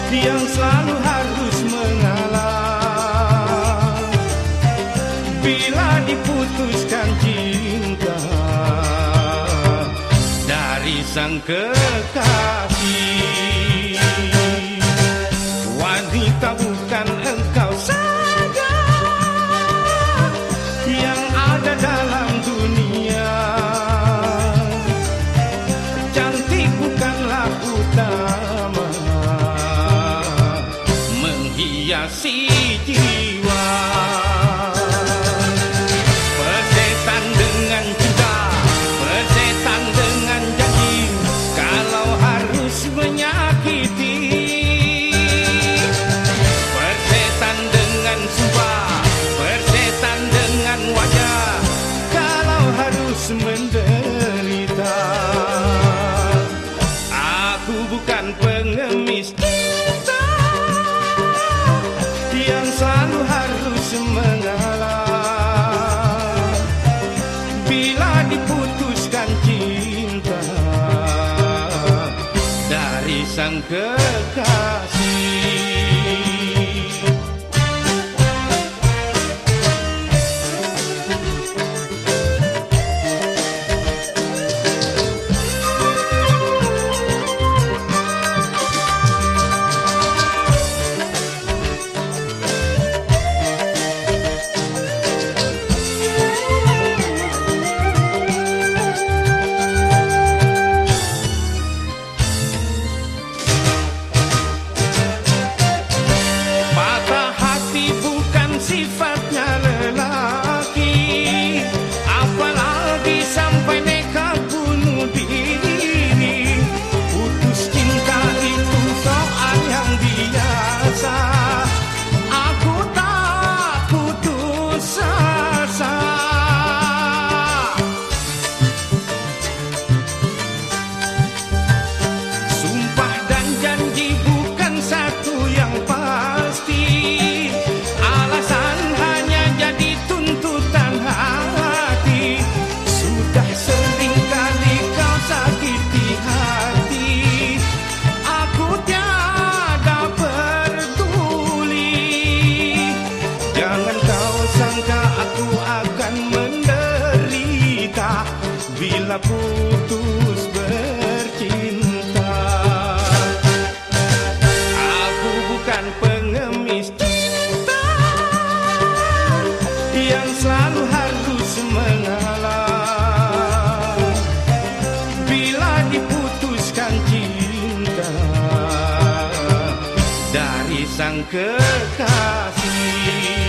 yang selalu harus mengalah bila diputuskan cinta dari sang kekasih. Wanita bukan engkau saja yang ada dalam dunia, cantik bukanlah utama menghiasi jiwa. Persetan dengan cinta, persetan dengan janji, kalau harus menyakiti. Persetan dengan sumpah, persetan dengan wajah, kalau harus menderita. Aku bukan pengemis cinta yang selalu harus mengalah bila diputuskan cinta dari sang kekasih. Sifatnya lelaki, apalagi sampai nekat bunuh diri. Putus cinta itu soal yang biasa, aku tak putus asa. Sumpah dan janji bukan satu yang pasti, bila putus bercinta. Aku bukan pengemis cinta yang selalu harus mengalah bila diputuskan cinta dari sang kekasih.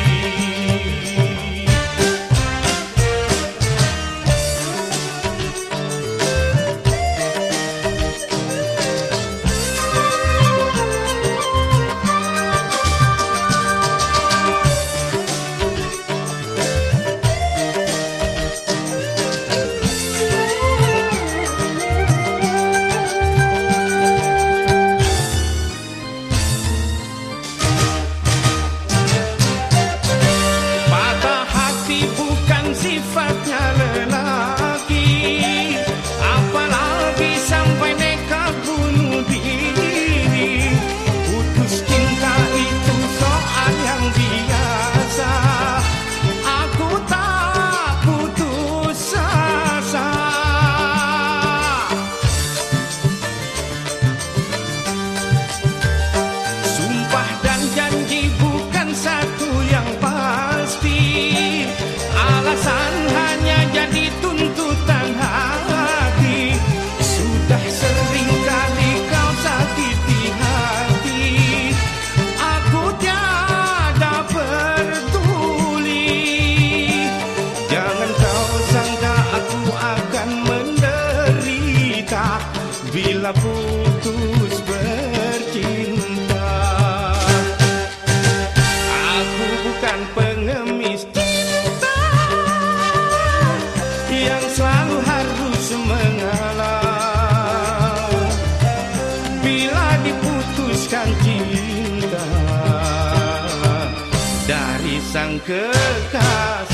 Sifatnya lelaki, apalagi sampai nekat bunuh diri. Putus cinta itu soal yang biasa, aku tak putus asa. Sumpah dan janji bukan satu yang pasti, alasan hanya jadi tuntutan hati. Sudah sering kali kau sakiti hati, aku tiada peduli. Jangan kau sangka aku akan menderita bila putus bercinta. Aku bukan pengemis yang selalu harus mengalah bila diputuskan cinta dari sang kekasih.